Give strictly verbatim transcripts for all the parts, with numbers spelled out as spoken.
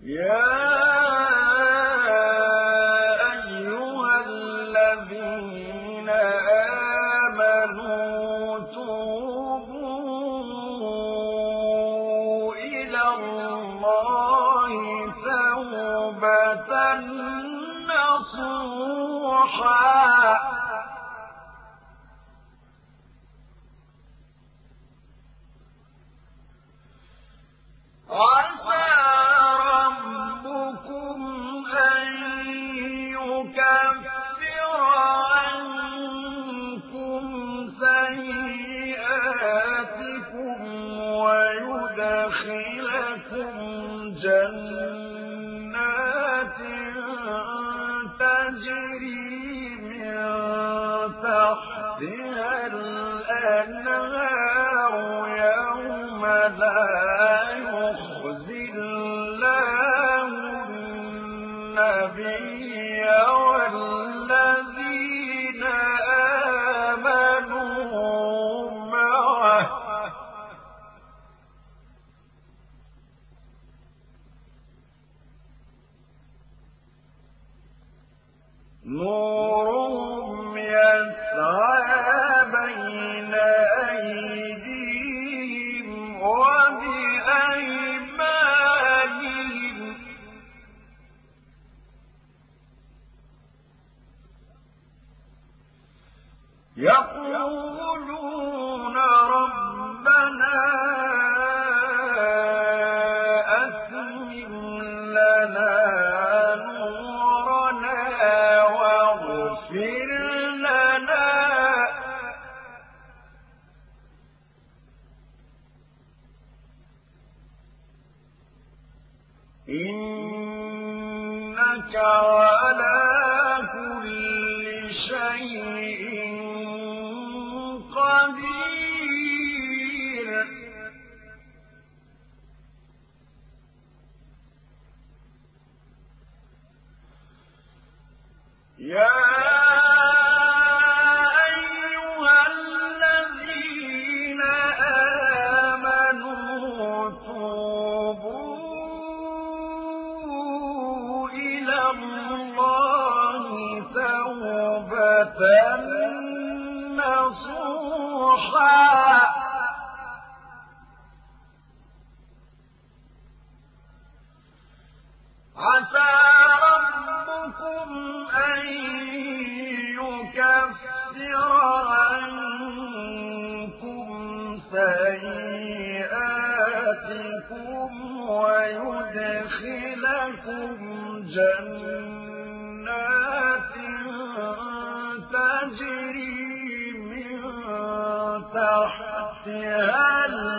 يا أيها الذين آمنوا توبوا إلى الله توبة نصوحا عسى ربكم أن يكفر عنكم سيئاتكم ويدخلكم جنات تجري من تحتها الأنهار يوم لا يخزي الله النبي والذين آمنوا معه نورهم يسعى بين أيديهم وبأيمانهم يقولون ربنا أتمم لنا نورنا واغفر لنا إنك على كل شيء قدير يا أيها الذين آمنوا توبوا إلى الله توبة نصوحا عسى ربكم أن يكفر عنكم سيئاتكم ويدخلكم جنات تجري من تحتها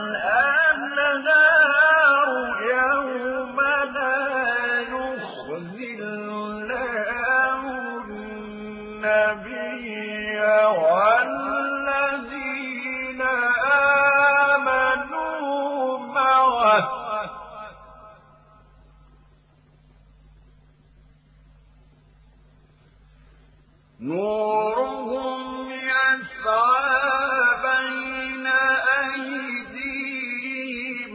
الأنهار يوم لا يخزي الله النبي والذين آمنوا معه نورهم يسعى بين أيديهم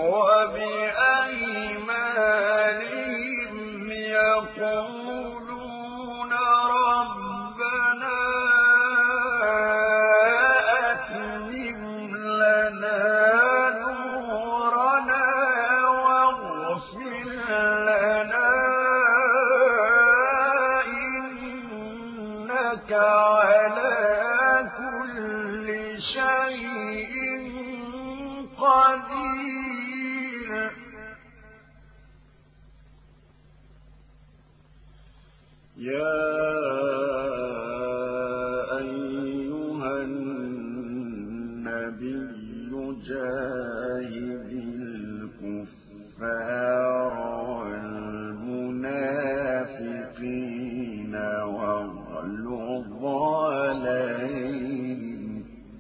وبأيمانهم يقولون ربنا أتمم لنا نورنا واغفر لنا إنك على كل شيء قدير يا أيها النبي جاهد الكفار والمنافقين واغلظ عليهم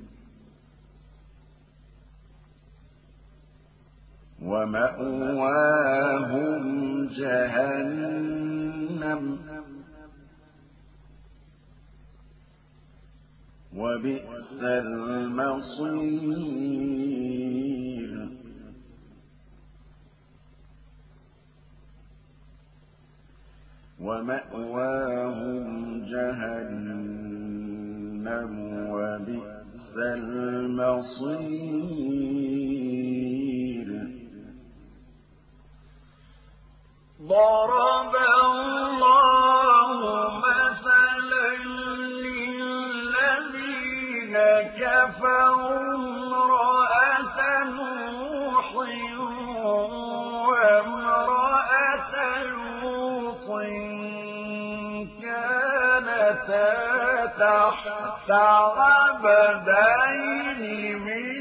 ومأواهم جهنم وبئس المصير ومأواهم جهنم وبئس المصير. ضرب الله مثلا للذين كفروا امرأة نوح وامرأة لوط كانتا تحت عبدين من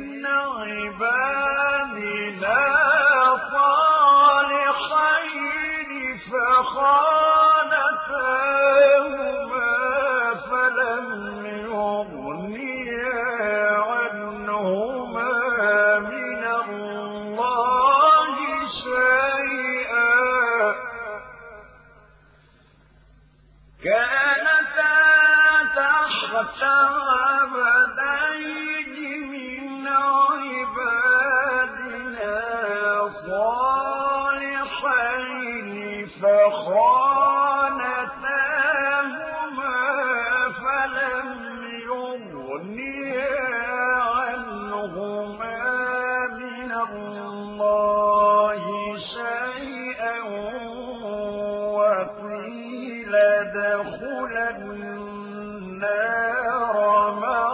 عبادنا صالحين فخانتاهما فلم يغنيا عنهما من الله شيئا كانتا تحت عبدين من عبادنا صالحين فخانتاهما فلم يغنيا عنهما من الله شيئا وقيل ادخلا النار مع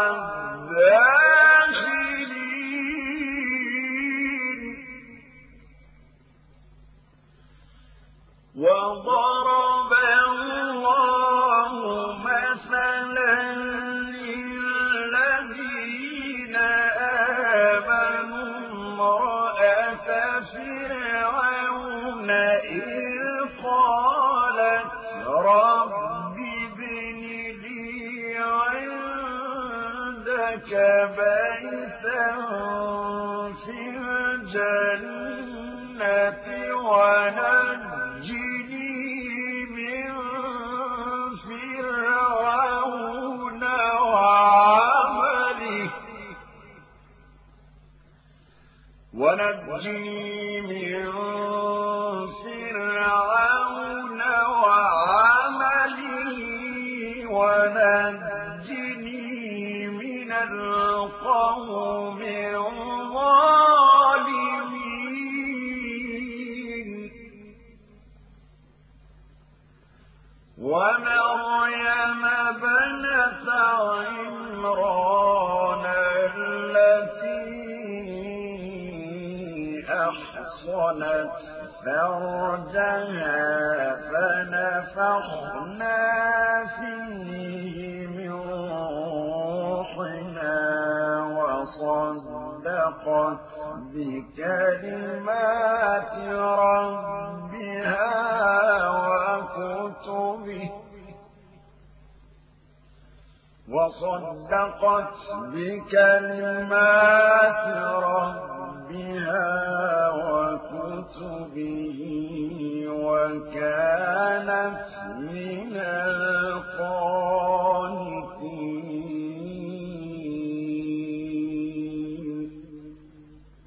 الداخلين. وضرب الله مثلا للذين آمنوا امرأة فرعون إذ قالت رب ابن لي عندك بيتا في الجنة ونجني من فرعون وعمله ونجني من فرعون وعمله ونجني من القوم الظالمين. ومريم ابنة عمران التي أحصنت فرجها فنفخنا فيه من روحنا وصدقت بكلمات ربها وكتبه وصدقت بكلمات ربها وكتبه وكانت من القانتين.